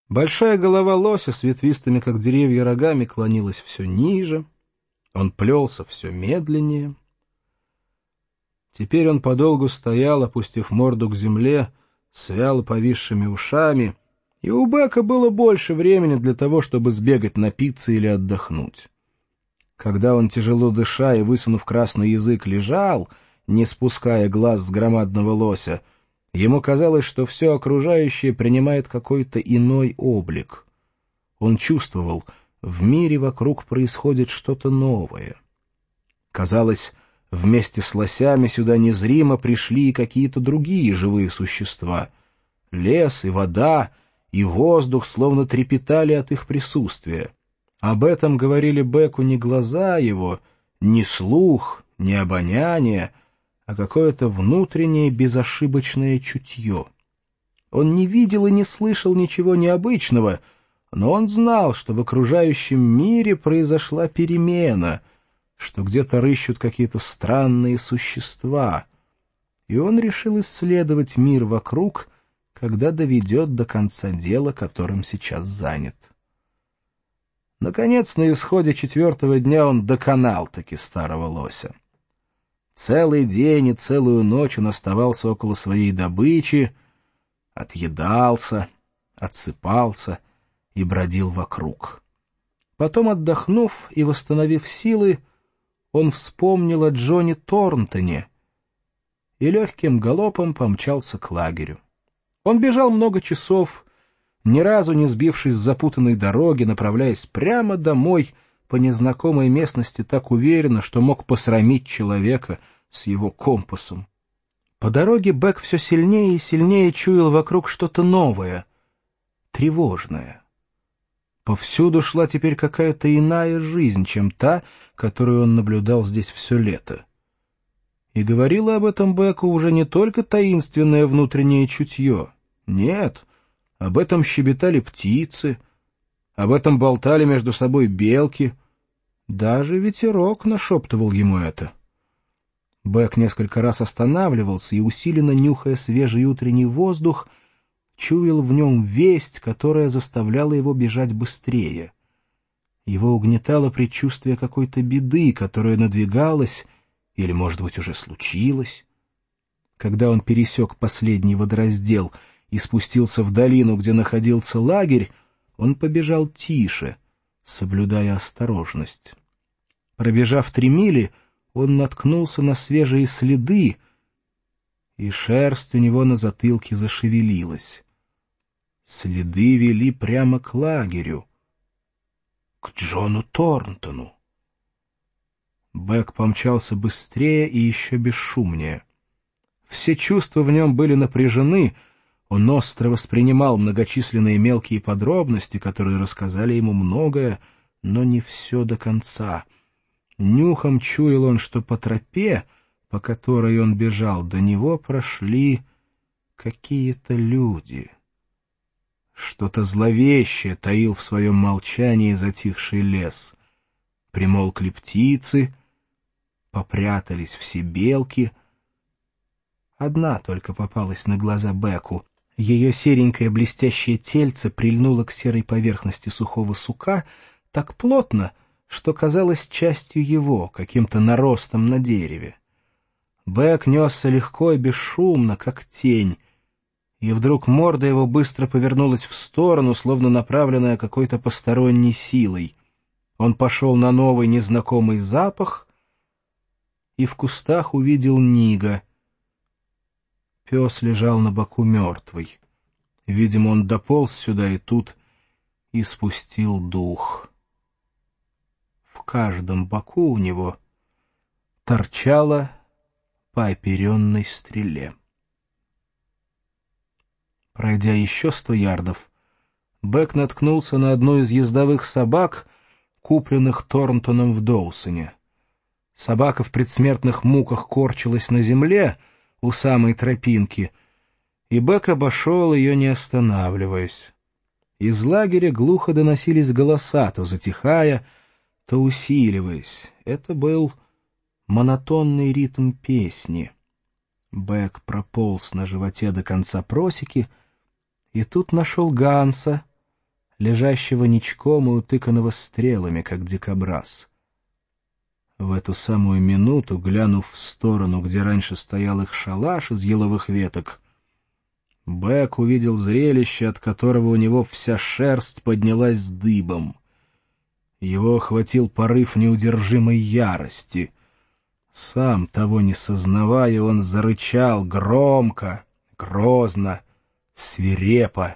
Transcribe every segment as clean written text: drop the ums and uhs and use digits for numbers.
Большая голова лося с ветвистыми, как деревья, рогами клонилась все ниже. Он плелся все медленнее. Теперь он подолгу стоял, опустив морду к земле, с вяло повисшими ушами, и у Бека было больше времени для того, чтобы сбегать напиться или отдохнуть. Когда он, тяжело дыша и высунув красный язык, лежал, не спуская глаз с громадного лося, ему казалось, что все окружающее принимает какой-то иной облик. Он чувствовал, в мире вокруг происходит что-то новое. Казалось, вместе с лосями сюда незримо пришли и какие-то другие живые существа. Лес и вода, и воздух словно трепетали от их присутствия. Об этом говорили Беку не глаза его, не слух, не обоняние, а какое-то внутреннее безошибочное чутье. Он не видел и не слышал ничего необычного, но он знал, что в окружающем мире произошла перемена, что где-то рыщут какие-то странные существа, и он решил исследовать мир вокруг, когда доведет до конца дело, которым сейчас занят. Наконец, на исходе 4-го дня он доконал-таки старого лося. Целый день и целую ночь он оставался около своей добычи, отъедался, отсыпался и бродил вокруг. Потом, отдохнув и восстановив силы, он вспомнил о Джоне Торнтоне и легким галопом помчался к лагерю. Он бежал много часов, ни разу не сбившись с запутанной дороги, направляясь прямо домой по незнакомой местности так уверенно, что мог посрамить человека с его компасом. По дороге Бек все сильнее и сильнее чуял вокруг что-то новое, тревожное. Повсюду шла теперь какая-то иная жизнь, чем та, которую он наблюдал здесь все лето. И говорило об этом Беку уже не только таинственное внутреннее чутье. Нет, об этом щебетали птицы, об этом болтали между собой белки. Даже ветерок нашептывал ему это. Бек несколько раз останавливался и, усиленно нюхая свежий утренний воздух, чуял в нем весть, которая заставляла его бежать быстрее. Его угнетало предчувствие какой-то беды, которая надвигалась или, может быть, уже случилась. Когда он пересек последний водораздел и спустился в долину, где находился лагерь, он побежал тише, соблюдая осторожность. Пробежав 3 мили, он наткнулся на свежие следы, и шерсть у него на затылке зашевелилась. Следы вели прямо к лагерю, к Джону Торнтону. Бек помчался быстрее и еще бесшумнее. Все чувства в нем были напряжены, он остро воспринимал многочисленные мелкие подробности, которые рассказали ему многое, но не все до конца. Нюхом чуял он, что по тропе, по которой он бежал, до него прошли какие-то люди. Что-то зловещее таил в своем молчании затихший лес. Примолкли птицы, попрятались все белки. Одна только попалась на глаза Беку. Ее серенькое блестящее тельце прильнуло к серой поверхности сухого сука так плотно, что казалось частью его, каким-то наростом на дереве. Бек несся легко и бесшумно, как тень, и вдруг морда его быстро повернулась в сторону, словно направленная какой-то посторонней силой. Он пошел на новый незнакомый запах и в кустах увидел Нига. Пес лежал на боку мертвый. Видимо, он дополз сюда и тут испустил дух. В каждом боку у него торчало по оперенной стреле. Пройдя еще 100 ярдов, Бек наткнулся на одну из ездовых собак, купленных Торнтоном в Доусоне. Собака в предсмертных муках корчилась на земле у самой тропинки, и Бек обошел ее, не останавливаясь. Из лагеря глухо доносились голоса, то затихая, то усиливаясь. Это был монотонный ритм песни. Бек прополз на животе до конца просеки, и тут нашел Ганса, лежащего ничком и утыканного стрелами, как дикобраз. В эту самую минуту, глянув в сторону, где раньше стоял их шалаш из еловых веток, Бэк увидел зрелище, от которого у него вся шерсть поднялась дыбом. Его охватил порыв неудержимой ярости. Сам того не сознавая, он зарычал громко, грозно, свирепо.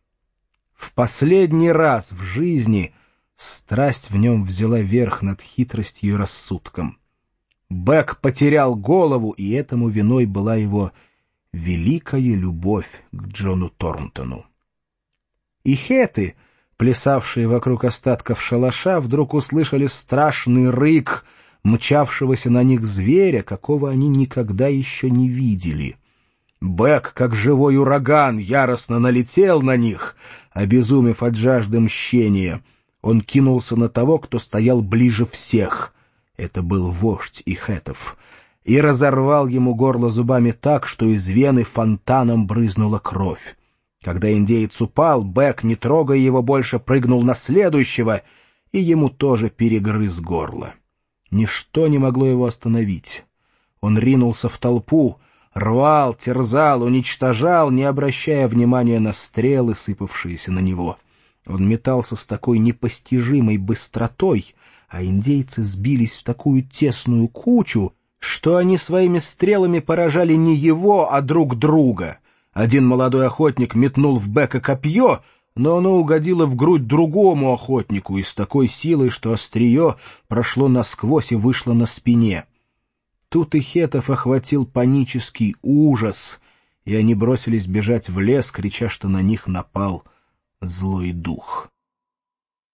В последний раз в жизни страсть в нем взяла верх над хитростью и рассудком. Бэк потерял голову, и этому виной была его великая любовь к Джону Торнтону. И хеты, плясавшие вокруг остатков шалаша, вдруг услышали страшный рык мчавшегося на них зверя, какого они никогда еще не видели. Бэк, как живой ураган, яростно налетел на них, обезумев от жажды мщения. Он кинулся на того, кто стоял ближе всех. Это был вождь ихетов. И разорвал ему горло зубами так, что из вены фонтаном брызнула кровь. Когда индеец упал, Бэк, не трогая его больше, прыгнул на следующего, и ему тоже перегрыз горло. Ничто не могло его остановить. Он ринулся в толпу, рвал, терзал, уничтожал, не обращая внимания на стрелы, сыпавшиеся на него. Он метался с такой непостижимой быстротой, а индейцы сбились в такую тесную кучу, что они своими стрелами поражали не его, а друг друга. Один молодой охотник метнул в Бэка копье, но оно угодило в грудь другому охотнику и с такой силой, что острие прошло насквозь и вышло на спине. Тут ихетов охватил панический ужас, и они бросились бежать в лес, крича, что на них напал злой дух.